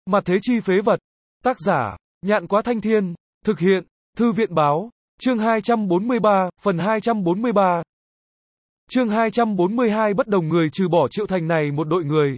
Mặt thế chi phế vật. Tác giả, Nhạn Quá Thanh Thiên. Thực hiện, Thư viện Báo. Chương 243, phần 243. Chương 242 bất đồng người trừ bỏ Triệu Thành này một đội người.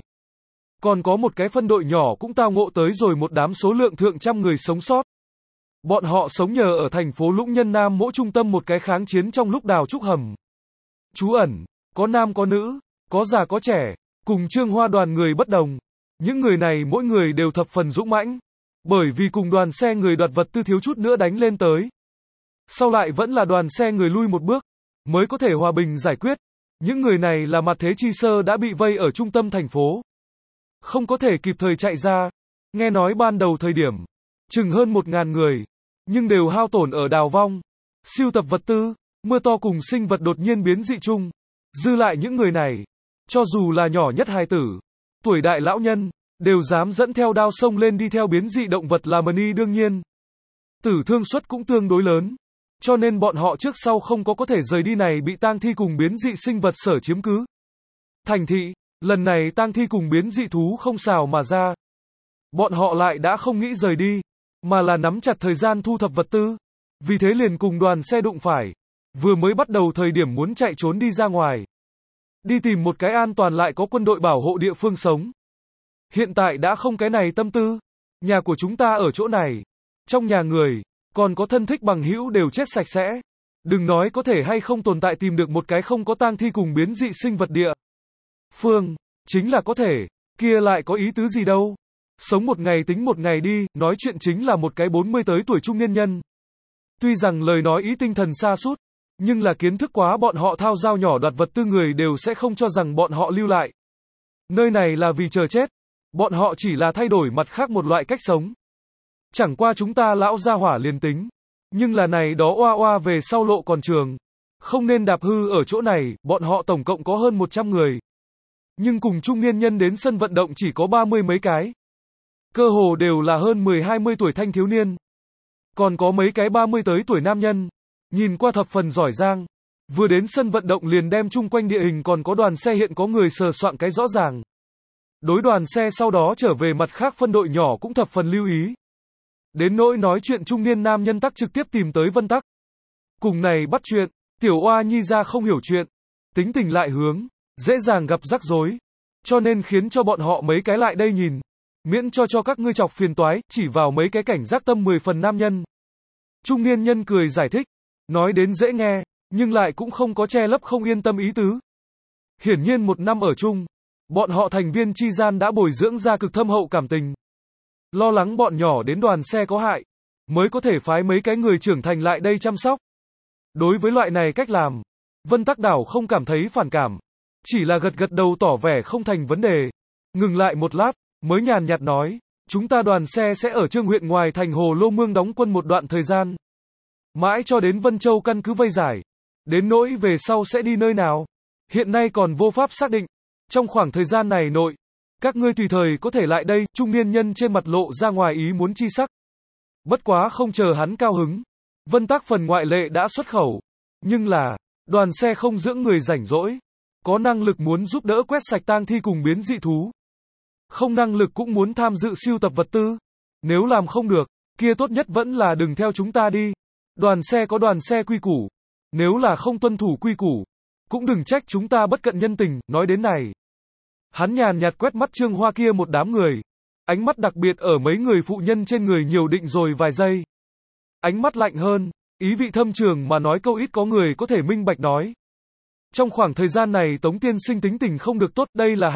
Còn có một cái phân đội nhỏ cũng tao ngộ tới rồi một đám số lượng thượng trăm người sống sót. Bọn họ sống nhờ ở thành phố Lũng Nhân Nam mỗi trung tâm một cái kháng chiến trong lúc đào trúc hầm. Trú ẩn, có nam có nữ, có già có trẻ, cùng Trương Hoa đoàn người bất đồng. Những người này mỗi người đều thập phần dũng mãnh, bởi vì cùng đoàn xe người đoạt vật tư thiếu chút nữa đánh lên tới. Sau lại vẫn là đoàn xe người lui một bước, mới có thể hòa bình giải quyết. Những người này là mặt thế chi sơ đã bị vây ở trung tâm thành phố, không có thể kịp thời chạy ra. Nghe nói ban đầu thời điểm, chừng hơn 1.000 người, nhưng đều hao tổn ở đào vong, siêu tập vật tư, mưa to cùng sinh vật đột nhiên biến dị chung. Dư lại những người này, cho dù là nhỏ nhất hài tử, tuổi đại lão nhân, đều dám dẫn theo đao sông lên đi theo biến dị động vật làm ni đương nhiên. Tử thương suất cũng tương đối lớn, cho nên bọn họ trước sau không có thể rời đi này bị tang thi cùng biến dị sinh vật sở chiếm cứ. Thành thị, lần này tang thi cùng biến dị thú không xào mà ra. Bọn họ lại đã không nghĩ rời đi, mà là nắm chặt thời gian thu thập vật tư. Vì thế liền cùng đoàn xe đụng phải. Vừa mới bắt đầu thời điểm muốn chạy trốn đi ra ngoài, đi tìm một cái an toàn lại có quân đội bảo hộ địa phương sống. Hiện tại đã không cái này tâm tư. Nhà của chúng ta ở chỗ này, trong nhà người, còn có thân thích bằng hữu đều chết sạch sẽ. Đừng nói có thể hay không tồn tại tìm được một cái không có tang thi cùng biến dị sinh vật địa phương, chính là có thể, kia lại có ý tứ gì đâu. Sống một ngày tính một ngày đi, nói chuyện chính là một cái 40 tới tuổi trung niên nhân. Tuy rằng lời nói ý tinh thần xa sút, nhưng là kiến thức quá bọn họ thao dao nhỏ đoạt vật tư người đều sẽ không cho rằng bọn họ lưu lại. Nơi này là vì chờ chết, bọn họ chỉ là thay đổi mặt khác một loại cách sống. Chẳng qua chúng ta lão gia hỏa liền tính, nhưng là này đó oa oa về sau lộ còn trường, không nên đạp hư ở chỗ này. Bọn họ tổng cộng có hơn 100 người, nhưng cùng trung niên nhân đến sân vận động chỉ có 30 mấy cái. Cơ hồ đều là hơn 10-20 tuổi thanh thiếu niên, còn có mấy cái 30 tới tuổi nam nhân, nhìn qua thập phần giỏi giang. Vừa đến sân vận động liền đem chung quanh địa hình còn có đoàn xe hiện có người sờ soạn cái rõ ràng. Đối đoàn xe sau đó trở về mặt khác phân đội nhỏ cũng thập phần lưu ý. Đến nỗi nói chuyện trung niên nam nhân tắc trực tiếp tìm tới Vân Tắc. Cùng này bắt chuyện, tiểu oa nhi ra không hiểu chuyện, tính tình lại hướng, dễ dàng gặp rắc rối. Cho nên khiến cho bọn họ mấy cái lại đây nhìn, miễn cho các ngươi chọc phiền toái, chỉ vào mấy cái cảnh giác tâm 10 phần nam nhân. Trung niên nhân cười giải thích, nói đến dễ nghe, nhưng lại cũng không có che lấp không yên tâm ý tứ. Hiển nhiên một năm ở chung, bọn họ thành viên chi gian đã bồi dưỡng ra cực thâm hậu cảm tình. Lo lắng bọn nhỏ đến đoàn xe có hại, mới có thể phái mấy cái người trưởng thành lại đây chăm sóc. Đối với loại này cách làm, Vân Tắc Đảo không cảm thấy phản cảm, chỉ là gật gật đầu tỏ vẻ không thành vấn đề. Ngừng lại một lát, mới nhàn nhạt nói, chúng ta đoàn xe sẽ ở Trương huyện ngoài thành Hồ Lô Mương đóng quân một đoạn thời gian, mãi cho đến Vân Châu căn cứ vây giải. Đến nỗi về sau sẽ đi nơi nào, hiện nay còn vô pháp xác định. Trong khoảng thời gian này nội, các ngươi tùy thời có thể lại đây. Trung niên nhân trên mặt lộ ra ngoài ý muốn chi sắc. Bất quá không chờ hắn cao hứng, Vân Tắc phần ngoại lệ đã xuất khẩu. Nhưng là, đoàn xe không dưỡng người rảnh rỗi, có năng lực muốn giúp đỡ quét sạch tang thi cùng biến dị thú, không năng lực cũng muốn tham dự siêu tập vật tư. Nếu làm không được, kia tốt nhất vẫn là đừng theo chúng ta đi. Đoàn xe có đoàn xe quy củ, nếu là không tuân thủ quy củ, cũng đừng trách chúng ta bất cận nhân tình. Nói đến này, hắn nhàn nhạt quét mắt Trương Hoa kia một đám người, ánh mắt đặc biệt ở mấy người phụ nhân trên người nhiều định rồi vài giây. Ánh mắt lạnh hơn, ý vị thâm trường mà nói câu ít có người có thể minh bạch nói. Trong khoảng thời gian này Tống tiên sinh tính tình không được tốt, đây là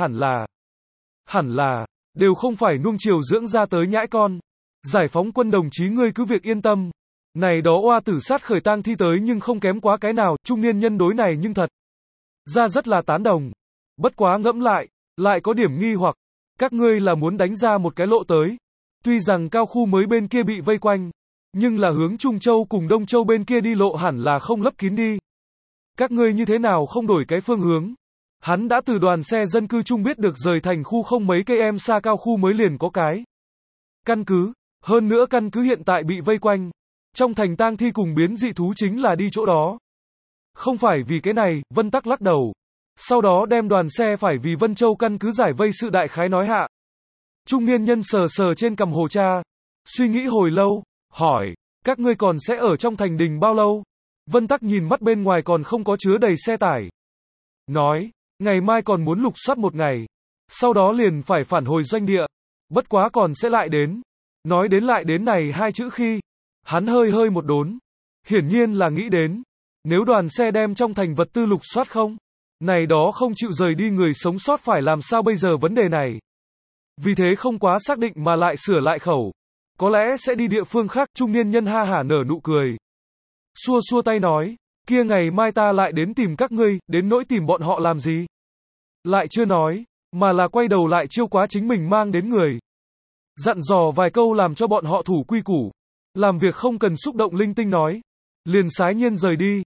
hẳn là, đều không phải nuông chiều dưỡng ra tới nhãi con. Giải phóng quân đồng chí ngươi cứ việc yên tâm. Này đó oa tử sát khởi tang thi tới nhưng không kém quá cái nào. Trung niên nhân đối này nhưng thật ra rất là tán đồng. Bất quá ngẫm lại có điểm nghi hoặc. Các ngươi là muốn đánh ra một cái lộ tới. Tuy rằng cao khu mới bên kia bị vây quanh, nhưng là hướng Trung Châu cùng Đông Châu bên kia đi lộ hẳn là không lấp kín đi. Các ngươi như thế nào không đổi cái phương hướng? Hắn đã từ đoàn xe dân cư chung biết được rời thành khu không mấy cây em xa cao khu mới liền có cái căn cứ. Hơn nữa căn cứ hiện tại bị vây quanh, trong thành tang thi cùng biến dị thú chính là đi chỗ đó. Không phải vì cái này. Vân Tắc lắc đầu, sau đó đem đoàn xe phải vì Vân Châu căn cứ giải vây sự đại khái nói hạ. Trung niên nhân sờ sờ trên cằm Hồ Cha, suy nghĩ hồi lâu, hỏi, các ngươi còn sẽ ở trong thành đình bao lâu? Vân Tắc nhìn mắt bên ngoài còn không có chứa đầy xe tải. Nói, ngày mai còn muốn lục soát một ngày, sau đó liền phải phản hồi doanh địa, bất quá còn sẽ lại đến. Nói đến lại đến này hai chữ khi, hắn hơi hơi một đốn, hiển nhiên là nghĩ đến, nếu đoàn xe đem trong thành vật tư lục soát không, này đó không chịu rời đi người sống sót phải làm sao bây giờ vấn đề này. Vì thế không quá xác định mà lại sửa lại khẩu, có lẽ sẽ đi địa phương khác. Trung niên nhân ha hả nở nụ cười, xua xua tay nói, kia ngày mai ta lại đến tìm các ngươi, đến nỗi tìm bọn họ làm gì. Lại chưa nói, mà là quay đầu lại chiêu quá chính mình mang đến người. Dặn dò vài câu làm cho bọn họ thủ quy củ, làm việc không cần xúc động linh tinh nói. Liền sái nhiên rời đi.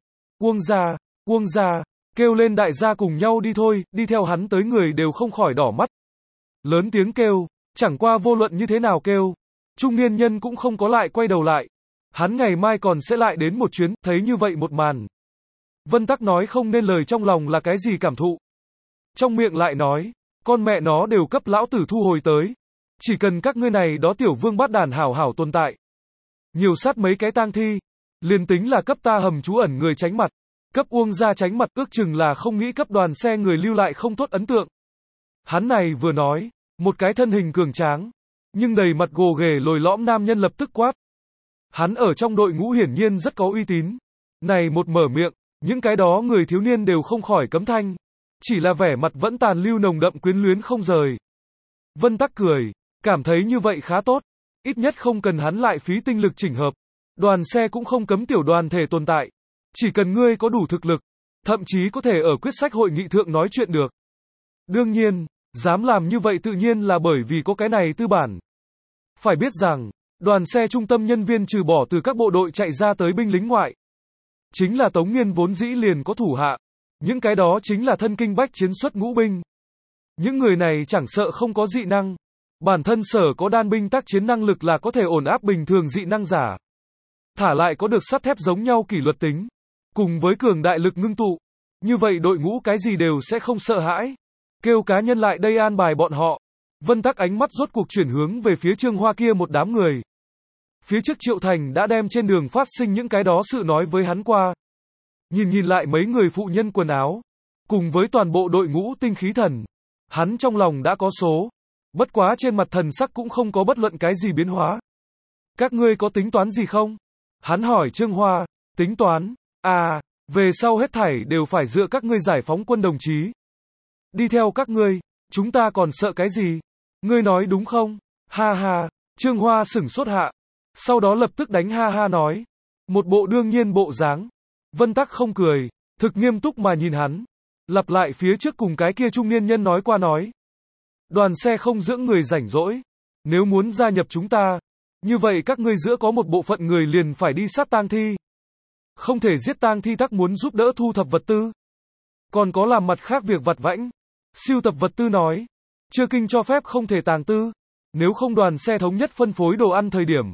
Uông gia, kêu lên đại gia cùng nhau đi thôi, đi theo hắn tới người đều không khỏi đỏ mắt. Lớn tiếng kêu, chẳng qua vô luận như thế nào kêu, trung niên nhân cũng không có lại quay đầu lại. Hắn ngày mai còn sẽ lại đến một chuyến, thấy như vậy một màn. Vân Tắc nói không nên lời trong lòng là cái gì cảm thụ. Trong miệng lại nói, con mẹ nó đều cấp lão tử thu hồi tới. Chỉ cần các ngươi này đó tiểu vương bát đàn hảo hảo tồn tại. Nhiều sát mấy cái tang thi, liền tính là cấp ta hầm trú ẩn người tránh mặt. Cấp Uông gia tránh mặt ước chừng là không nghĩ cấp đoàn xe người lưu lại không tốt ấn tượng. Hắn này vừa nói, một cái thân hình cường tráng, nhưng đầy mặt gồ ghề lồi lõm nam nhân lập tức quát. Hắn ở trong đội ngũ hiển nhiên rất có uy tín. Này một mở miệng, những cái đó người thiếu niên đều không khỏi cấm thanh. Chỉ là vẻ mặt vẫn tàn lưu nồng đậm quyến luyến không rời. Vân Tắc cười, cảm thấy như vậy khá tốt. Ít nhất không cần hắn lại phí tinh lực chỉnh hợp. Đoàn xe cũng không cấm tiểu đoàn thể tồn tại. Chỉ cần ngươi có đủ thực lực, thậm chí có thể ở quyết sách hội nghị thượng nói chuyện được. Đương nhiên, dám làm như vậy tự nhiên là bởi vì có cái này tư bản. Phải biết rằng, đoàn xe trung tâm nhân viên trừ bỏ từ các bộ đội chạy ra tới binh lính ngoại. Chính là Tống Nghiên vốn dĩ liền có thủ hạ. Những cái đó chính là thân kinh bách chiến xuất ngũ binh. Những người này chẳng sợ không có dị năng. Bản thân sở có đan binh tác chiến năng lực là có thể ổn áp bình thường dị năng giả. Thả lại có được sắt thép giống nhau kỷ luật tính. Cùng với cường đại lực ngưng tụ. Như vậy đội ngũ cái gì đều sẽ không sợ hãi. Kêu cá nhân lại đây an bài bọn họ. Vân Tắc ánh mắt rốt cuộc chuyển hướng về phía Trương Hoa kia một đám người. Phía trước Triệu Thành đã đem trên đường phát sinh những cái đó sự nói với hắn qua. Nhìn lại mấy người phụ nhân quần áo. Cùng với toàn bộ đội ngũ tinh khí thần. Hắn trong lòng đã có số. Bất quá trên mặt thần sắc cũng không có bất luận cái gì biến hóa. Các ngươi có tính toán gì không? Hắn hỏi Trương Hoa. Tính toán? À, về sau hết thảy đều phải dựa các ngươi giải phóng quân đồng chí. Đi theo các ngươi, chúng ta còn sợ cái gì? Ngươi nói đúng không? Ha ha, Trương Hoa sửng sốt hạ. Sau đó lập tức đánh ha ha nói. Một bộ đương nhiên bộ dáng. Vân Tắc không cười, thực nghiêm túc mà nhìn hắn. Lặp lại phía trước cùng cái kia trung niên nhân nói qua nói. Đoàn xe không dưỡng người rảnh rỗi. Nếu muốn gia nhập chúng ta, như vậy các ngươi giữa có một bộ phận người liền phải đi sát tang thi. Không thể giết tang thi tắc muốn giúp đỡ thu thập vật tư. Còn có làm mặt khác việc vặt vãnh. Siêu tập vật tư nói. Chưa kinh cho phép không thể tàng tư. Nếu không đoàn xe thống nhất phân phối đồ ăn thời điểm.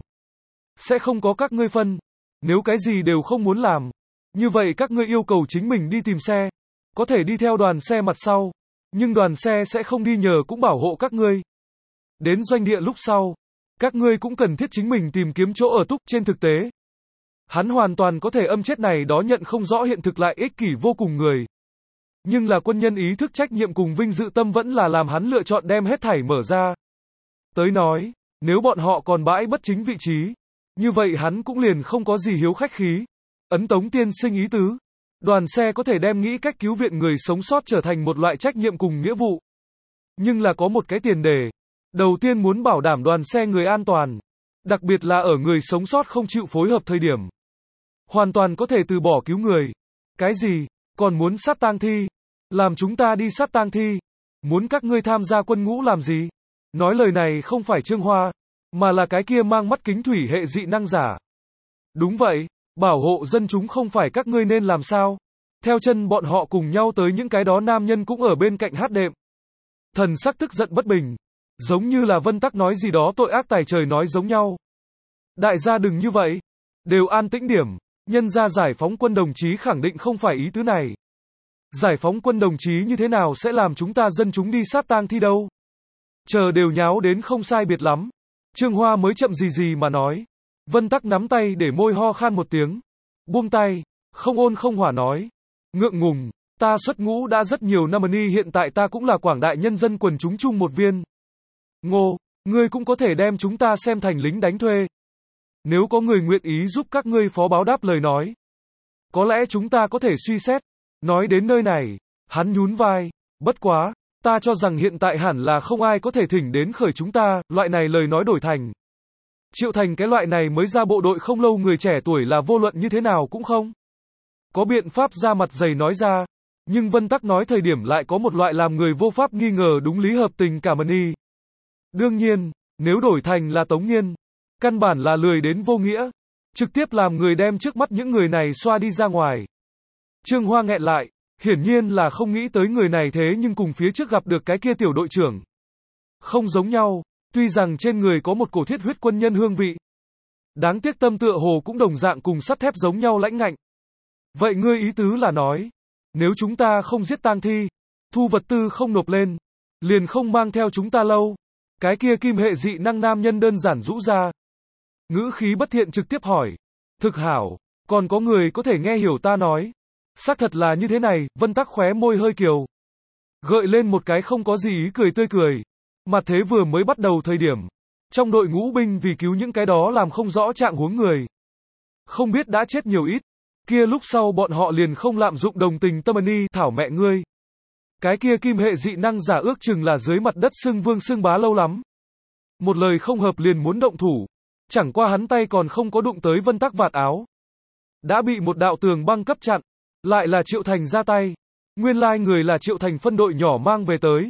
Sẽ không có các ngươi phân. Nếu cái gì đều không muốn làm. Như vậy các ngươi yêu cầu chính mình đi tìm xe. Có thể đi theo đoàn xe mặt sau. Nhưng đoàn xe sẽ không đi nhờ cũng bảo hộ các ngươi. Đến doanh địa lúc sau. Các ngươi cũng cần thiết chính mình tìm kiếm chỗ ở túc trên thực tế. Hắn hoàn toàn có thể âm chết này đó nhận không rõ hiện thực lại ích kỷ vô cùng người. Nhưng là quân nhân ý thức trách nhiệm cùng vinh dự tâm vẫn là làm hắn lựa chọn đem hết thảy mở ra. Tới nói, nếu bọn họ còn bãi bất chính vị trí, như vậy hắn cũng liền không có gì hiếu khách khí. Ấn Tống tiên sinh ý tứ, đoàn xe có thể đem nghĩ cách cứu viện người sống sót trở thành một loại trách nhiệm cùng nghĩa vụ. Nhưng là có một cái tiền đề. Đầu tiên muốn bảo đảm đoàn xe người an toàn. Đặc biệt là ở người sống sót không chịu phối hợp thời điểm. Hoàn toàn có thể từ bỏ cứu người. Cái gì? Còn muốn sát tang thi? Làm chúng ta đi sát tang thi? Muốn các ngươi tham gia quân ngũ làm gì? Nói lời này không phải Trương Hoa, mà là cái kia mang mắt kính thủy hệ dị năng giả. Đúng vậy, bảo hộ dân chúng không phải các ngươi nên làm sao? Theo chân bọn họ cùng nhau tới những cái đó nam nhân cũng ở bên cạnh hát đệm. Thần sắc tức giận bất bình. Giống như là Vân Tắc nói gì đó tội ác tài trời nói giống nhau. Đại gia đừng như vậy. Đều an tĩnh điểm. Nhân ra giải phóng quân đồng chí khẳng định không phải ý tứ này. Giải phóng quân đồng chí như thế nào sẽ làm chúng ta dân chúng đi sát tang thi đâu? Chờ đều nháo đến không sai biệt lắm. Trương Hoa mới chậm gì gì mà nói. Vân Tắc nắm tay để môi ho khan một tiếng. Buông tay, không ôn không hỏa nói. Ngượng ngùng, ta xuất ngũ đã rất nhiều năm ni, hiện tại ta cũng là quảng đại nhân dân quần chúng chung một viên. Ngô, ngươi cũng có thể đem chúng ta xem thành lính đánh thuê. Nếu có người nguyện ý giúp các ngươi phó báo đáp lời nói, có lẽ chúng ta có thể suy xét. Nói đến nơi này, hắn nhún vai. Bất quá, ta cho rằng hiện tại hẳn là không ai có thể thỉnh đến khởi chúng ta, loại này lời nói đổi thành. Triệu Thành cái loại này mới ra bộ đội không lâu người trẻ tuổi là vô luận như thế nào cũng không có biện pháp ra mặt dày nói ra. Nhưng Vân Tắc nói thời điểm lại có một loại làm người vô pháp nghi ngờ đúng lý hợp tình cả mani. Đương nhiên, nếu đổi thành là Tống Nghiên, căn bản là lười đến vô nghĩa, trực tiếp làm người đem trước mắt những người này xoa đi ra ngoài. Trương Hoa nghẹn lại, hiển nhiên là không nghĩ tới người này thế nhưng cùng phía trước gặp được cái kia tiểu đội trưởng. Không giống nhau, tuy rằng trên người có một cổ thiết huyết quân nhân hương vị. Đáng tiếc tâm tựa hồ cũng đồng dạng cùng sắt thép giống nhau lãnh ngạnh. Vậy ngươi ý tứ là nói, nếu chúng ta không giết tang thi, thu vật tư không nộp lên, liền không mang theo chúng ta lâu. Cái kia kim hệ dị năng nam nhân đơn giản rũ ra. Ngữ khí bất thiện trực tiếp hỏi. Thực hảo, còn có người có thể nghe hiểu ta nói. Xác thật là như thế này, Vân Tắc khóe môi hơi kiều. Gợi lên một cái không có gì ý cười tươi cười. Mà thế vừa mới bắt đầu thời điểm. Trong đội ngũ binh vì cứu những cái đó làm không rõ trạng huống người. Không biết đã chết nhiều ít. Kia lúc sau bọn họ liền không lạm dụng đồng tình tâm ni, thảo mẹ ngươi. Cái kia kim hệ dị năng giả ước chừng là dưới mặt đất xưng vương xưng bá lâu lắm. Một lời không hợp liền muốn động thủ. Chẳng qua hắn tay còn không có đụng tới Vân Tắc vạt áo. Đã bị một đạo tường băng cấp chặn. Lại là Triệu Thành ra tay. Nguyên lai người là Triệu Thành phân đội nhỏ mang về tới.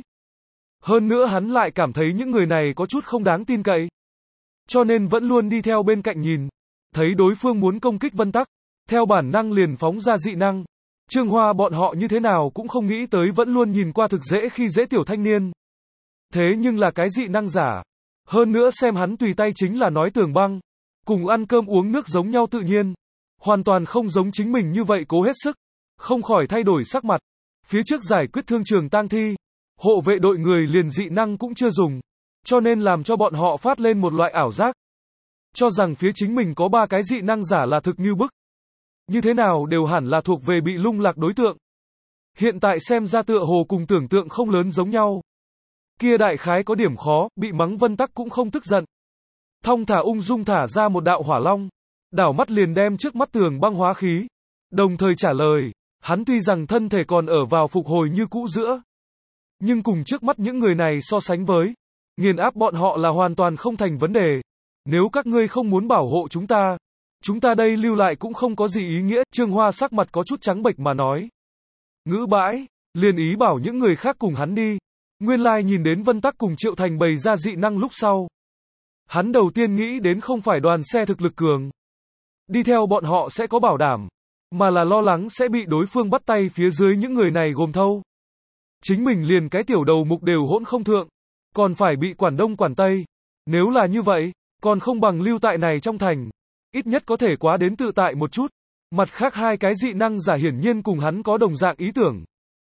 Hơn nữa hắn lại cảm thấy những người này có chút không đáng tin cậy. Cho nên vẫn luôn đi theo bên cạnh nhìn. Thấy đối phương muốn công kích Vân Tắc. Theo bản năng liền phóng ra dị năng. Trương Hoa bọn họ như thế nào cũng không nghĩ tới vẫn luôn nhìn qua thực dễ khi dễ tiểu thanh niên. Thế nhưng là cái dị năng giả. Hơn nữa xem hắn tùy tay chính là nói tường băng. Cùng ăn cơm uống nước giống nhau tự nhiên. Hoàn toàn không giống chính mình như vậy cố hết sức. Không khỏi thay đổi sắc mặt. Phía trước giải quyết thương trường tang thi. Hộ vệ đội người liền dị năng cũng chưa dùng. Cho nên làm cho bọn họ phát lên một loại ảo giác. Cho rằng phía chính mình có 3 cái dị năng giả là thực như bức. Như thế nào đều hẳn là thuộc về bị lung lạc đối tượng. Hiện tại xem ra tựa hồ cùng tưởng tượng không lớn giống nhau. Kia đại khái có điểm khó, bị mắng Vân Tắc cũng không tức giận. Thong thả ung dung thả ra một đạo hỏa long. Đảo mắt liền đem trước mắt tường băng hóa khí. Đồng thời trả lời, hắn tuy rằng thân thể còn ở vào phục hồi như cũ giữa. Nhưng cùng trước mắt những người này so sánh với, nghiền áp bọn họ là hoàn toàn không thành vấn đề. Nếu các ngươi không muốn bảo hộ chúng ta đây lưu lại cũng không có gì ý nghĩa. Trương Hoa sắc mặt có chút trắng bệch mà nói. Ngữ bãi, liền ý bảo những người khác cùng hắn đi. Nguyên lai nhìn đến Vân Tắc cùng Triệu Thành bày ra dị năng lúc sau. Hắn đầu tiên nghĩ đến không phải đoàn xe thực lực cường. Đi theo bọn họ sẽ có bảo đảm. Mà là lo lắng sẽ bị đối phương bắt tay phía dưới những người này gồm thâu. Chính mình liền cái tiểu đầu mục đều hỗn không thượng. Còn phải bị quản đông quản tây. Nếu là như vậy, còn không bằng lưu tại này trong thành. Ít nhất có thể quá đến tự tại một chút. Mặt khác 2 cái dị năng giả hiển nhiên cùng hắn có đồng dạng ý tưởng.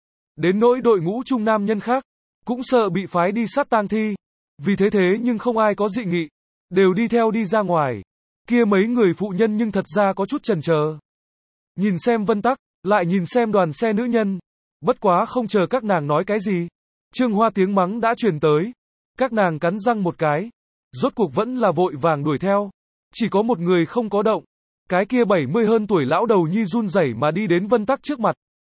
Đến nỗi đội ngũ trung nam nhân khác, cũng sợ bị phái đi sát tang thi. Vì thế nhưng không ai có dị nghị. Đều đi theo đi ra ngoài. Kia mấy người phụ nhân nhưng thật ra có chút chần chờ. Nhìn xem Vân Tắc, lại nhìn xem đoàn xe nữ nhân. Bất quá không chờ các nàng nói cái gì. Trương Hoa tiếng mắng đã truyền tới. Các nàng cắn răng một cái. Rốt cuộc vẫn là vội vàng đuổi theo. Chỉ có một người không có động. Cái kia 70 hơn tuổi lão đầu nhi run rẩy mà đi đến Vân Tắc trước mặt.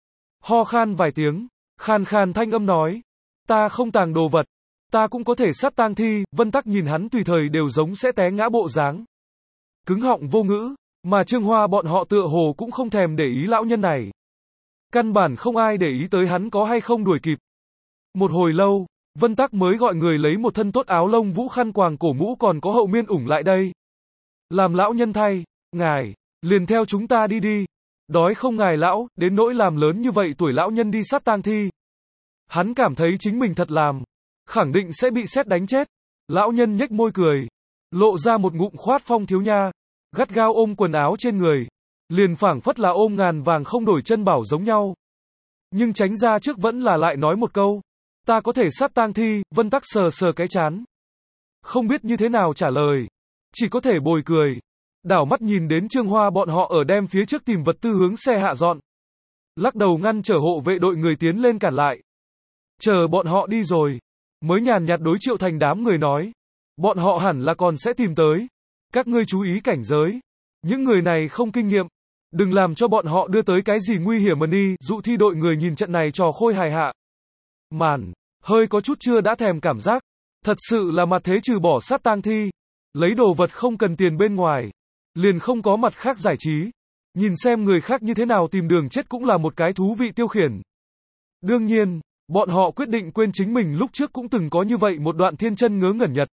Ho khan vài tiếng. Khàn khàn thanh âm nói. Ta không tàng đồ vật. Ta cũng có thể sát tang thi. Vân Tắc nhìn hắn tùy thời đều giống sẽ té ngã bộ dáng. Cứng họng vô ngữ. Mà Trương Hoa bọn họ tựa hồ cũng không thèm để ý lão nhân này. Căn bản không ai để ý tới hắn có hay không đuổi kịp. Một hồi lâu, Vân Tắc mới gọi người lấy một thân tốt áo lông vũ khăn quàng cổ mũ còn có hậu miên ủng lại đây. Làm lão nhân thay, ngài, liền theo chúng ta đi đi. Đói không ngài lão, đến nỗi làm lớn như vậy tuổi lão nhân đi sát tang thi. Hắn cảm thấy chính mình thật làm. Khẳng định sẽ bị sét đánh chết. Lão nhân nhếch môi cười. Lộ ra một ngụm khoát phong thiếu nha. Gắt gao ôm quần áo trên người. Liền phảng phất là ôm ngàn vàng không đổi chân bảo giống nhau. Nhưng tránh ra trước vẫn là lại nói một câu. Ta có thể sát tang thi, Vân Tắc sờ sờ cái trán. Không biết như thế nào trả lời. Chỉ có thể bồi cười. Đảo mắt nhìn đến Trương Hoa bọn họ ở đem phía trước tìm vật tư hướng xe hạ dọn. Lắc đầu ngăn trở hộ vệ đội người tiến lên cản lại. Chờ bọn họ đi rồi. Mới nhàn nhạt đối Triệu Thành đám người nói. Bọn họ hẳn là còn sẽ tìm tới. Các ngươi chú ý cảnh giới. Những người này không kinh nghiệm. Đừng làm cho bọn họ đưa tới cái gì nguy hiểm mà đi. Dụ Thi đội người nhìn trận này trò khôi hài hạ. Màn. Hơi có chút chưa đã thèm cảm giác. Thật sự là mặt thế trừ bỏ sát tang thi. Lấy đồ vật không cần tiền bên ngoài. Liền không có mặt khác giải trí. Nhìn xem người khác như thế nào tìm đường chết cũng là một cái thú vị tiêu khiển. Đương nhiên, bọn họ quyết định quên chính mình lúc trước cũng từng có như vậy một đoạn thiên chân ngớ ngẩn nhật.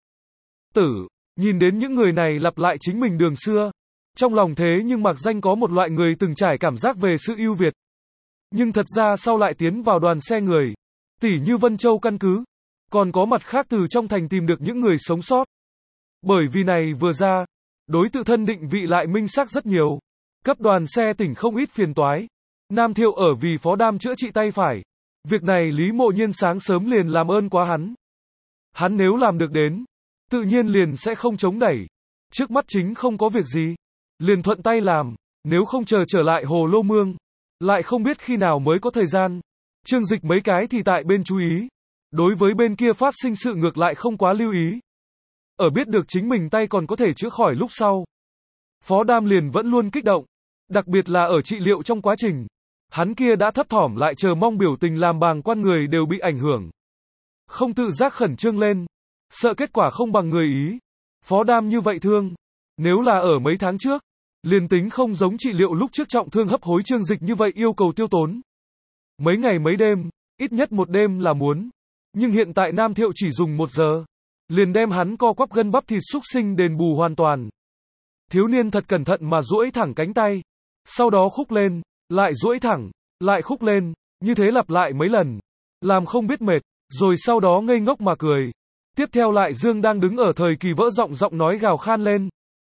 Nhìn đến những người này lặp lại chính mình đường xưa. Trong lòng thế nhưng mặc danh có một loại người từng trải cảm giác về sự ưu việt. Nhưng thật ra sau lại tiến vào đoàn xe người. Tỉ như Vân Châu căn cứ. Còn có mặt khác từ trong thành tìm được những người sống sót. Bởi vì này vừa ra, đối tự thân định vị lại minh xác rất nhiều. Cấp đoàn xe tỉnh không ít phiền toái. Nam Thiệu ở vì Phó Đam chữa trị tay phải. Việc này Lý Mộ Nhiên sáng sớm liền làm ơn quá hắn. Hắn nếu làm được đến, tự nhiên liền sẽ không chống đẩy. Trước mắt chính không có việc gì. Liền thuận tay làm, nếu không chờ trở lại Hồ Lô Mương. Lại không biết khi nào mới có thời gian. Trương Dịch mấy cái thì tại bên chú ý. Đối với bên kia phát sinh sự ngược lại không quá lưu ý. Ở biết được chính mình tay còn có thể chữa khỏi lúc sau. Phó Đam liền vẫn luôn kích động. Đặc biệt là ở trị liệu trong quá trình. Hắn kia đã thấp thỏm lại chờ mong biểu tình làm bàng quan người đều bị ảnh hưởng. Không tự giác khẩn trương lên. Sợ kết quả không bằng người ý. Phó Đam như vậy thương. Nếu là ở mấy tháng trước. Liền tính không giống trị liệu lúc trước trọng thương hấp hối Trương Dịch như vậy yêu cầu tiêu tốn. Mấy ngày mấy đêm, ít nhất một đêm là muốn. Nhưng hiện tại Nam Thiệu chỉ dùng 1 giờ. Liền đem hắn co quắp gân bắp thịt xúc sinh đền bù hoàn toàn. Thiếu niên thật cẩn thận mà duỗi thẳng cánh tay. Sau đó khúc lên, lại duỗi thẳng, lại khúc lên, như thế lặp lại mấy lần. Làm không biết mệt, rồi sau đó ngây ngốc mà cười. Tiếp theo lại Dương đang đứng ở thời kỳ vỡ giọng nói gào khan lên.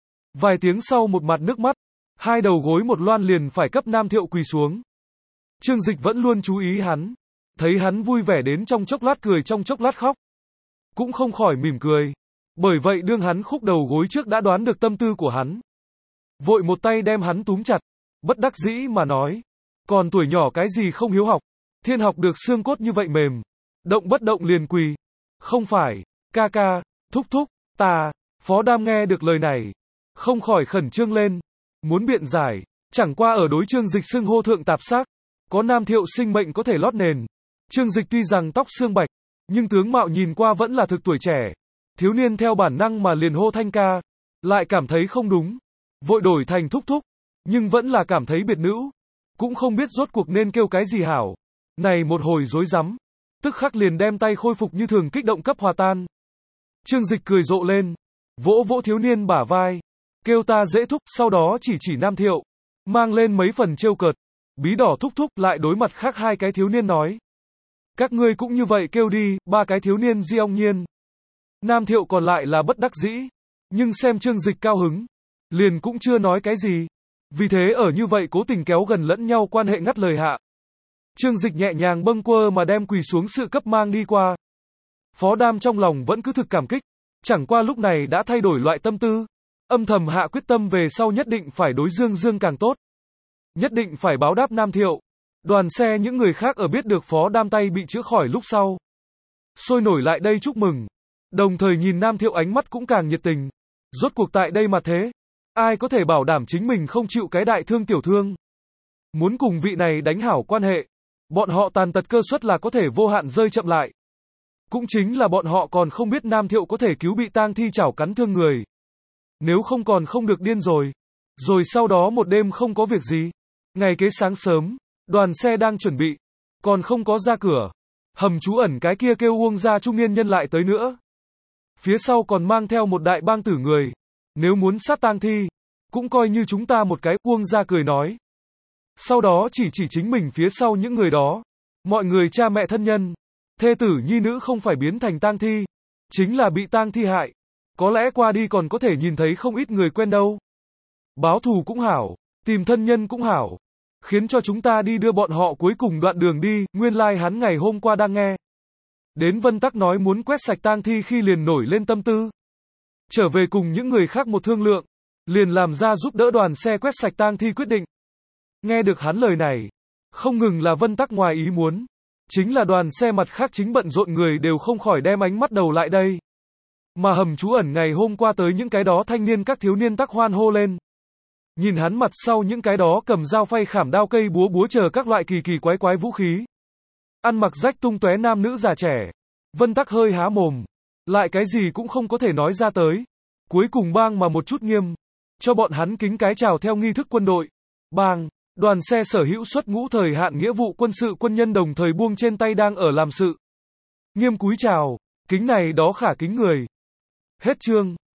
Vài tiếng sau một mặt nước mắt, hai đầu gối một loan liền phải cấp Nam Thiệu quỳ xuống. Trương Dịch vẫn luôn chú ý hắn. Thấy hắn vui vẻ đến trong chốc lát cười trong chốc lát khóc. Cũng không khỏi mỉm cười. Bởi vậy đương hắn khúc đầu gối trước đã đoán được tâm tư của hắn. Vội một tay đem hắn túm chặt. Bất đắc dĩ mà nói. Còn tuổi nhỏ cái gì không hiếu học. Thiên học được xương cốt như vậy mềm. Động bất động liền quỳ. Không phải, ca ca, thúc thúc, ta. Phó Đam nghe được lời này. Không khỏi khẩn trương lên. Muốn biện giải. Chẳng qua ở đối Trương Dịch xưng hô thượng tạp xác. Có Nam Thiệu sinh mệnh có thể lót nền. Trương Dịch tuy rằng tóc xương bạch. Nhưng tướng mạo nhìn qua vẫn là thực tuổi trẻ. Thiếu niên theo bản năng mà liền hô thanh ca. Lại cảm thấy không đúng. Vội đổi thành thúc thúc. Nhưng vẫn là cảm thấy biệt nữ. Cũng không biết rốt cuộc nên kêu cái gì hảo. Này một hồi rối rắm. Tức khắc liền đem tay khôi phục như thường kích động cấp hòa tan. Trương Dịch cười rộ lên. Vỗ vỗ thiếu niên bả vai. Kêu ta dễ thúc, sau đó chỉ Nam Thiệu. Mang lên mấy phần trêu cợt. Bí đỏ thúc thúc lại đối mặt khác hai cái thiếu niên nói. Các ngươi cũng như vậy kêu đi, ba cái thiếu niên di ong nhiên. Nam Thiệu còn lại là bất đắc dĩ. Nhưng xem Trương Dịch cao hứng. Liền cũng chưa nói cái gì. Vì thế ở như vậy cố tình kéo gần lẫn nhau quan hệ ngắt lời hạ. Trương Dịch nhẹ nhàng bâng quơ mà đem quỳ xuống sự cấp mang đi qua. Phó Đam trong lòng vẫn cứ thực cảm kích. Chẳng qua lúc này đã thay đổi loại tâm tư. Âm thầm hạ quyết tâm về sau nhất định phải đối Dương càng tốt. Nhất định phải báo đáp Nam Thiệu. Đoàn xe những người khác ở biết được Phó Đam tay bị chữa khỏi lúc sau. Sôi nổi lại đây chúc mừng. Đồng thời nhìn Nam Thiệu ánh mắt cũng càng nhiệt tình. Rốt cuộc tại đây mà thế. Ai có thể bảo đảm chính mình không chịu cái đại thương tiểu thương. Muốn cùng vị này đánh hảo quan hệ. Bọn họ tàn tật cơ suất là có thể vô hạn rơi chậm lại. Cũng chính là bọn họ còn không biết Nam Thiệu có thể cứu bị tang thi chảo cắn thương người. Nếu không còn không được điên rồi. Rồi sau đó một đêm không có việc gì. Ngày kế sáng sớm, đoàn xe đang chuẩn bị. Còn không có ra cửa. Hầm trú ẩn cái kia kêu Uông gia trung niên nhân lại tới nữa. Phía sau còn mang theo một đại bang tử người. Nếu muốn sát tang thi, cũng coi như chúng ta một cái, Uông gia cười nói. Sau đó chỉ chính mình phía sau những người đó. Mọi người cha mẹ thân nhân, thê tử nhi nữ không phải biến thành tang thi. Chính là bị tang thi hại. Có lẽ qua đi còn có thể nhìn thấy không ít người quen đâu. Báo thù cũng hảo, tìm thân nhân cũng hảo. Khiến cho chúng ta đi đưa bọn họ cuối cùng đoạn đường đi, nguyên lai hắn ngày hôm qua đang nghe. Đến Vân Tắc nói muốn quét sạch tang thi khi liền nổi lên tâm tư. Trở về cùng những người khác một thương lượng, liền làm ra giúp đỡ đoàn xe quét sạch tang thi quyết định. Nghe được hắn lời này, không ngừng là Vân Tắc ngoài ý muốn, chính là đoàn xe mặt khác chính bận rộn người đều không khỏi đem ánh mắt đầu lại đây. Mà hầm trú ẩn ngày hôm qua tới những cái đó thanh niên các thiếu niên tắc hoan hô lên. Nhìn hắn mặt sau những cái đó cầm dao phay khảm đao cây búa búa chờ các loại kỳ kỳ quái quái vũ khí. Ăn mặc rách tung tóe nam nữ già trẻ. Vân Tắc hơi há mồm, lại cái gì cũng không có thể nói ra tới. Cuối cùng bang mà một chút nghiêm, cho bọn hắn kính cái chào theo nghi thức quân đội. Bang, đoàn xe sở hữu xuất ngũ thời hạn nghĩa vụ quân sự quân nhân đồng thời buông trên tay đang ở làm sự. Nghiêm cúi chào, kính này đó khả kính người. Hết chương.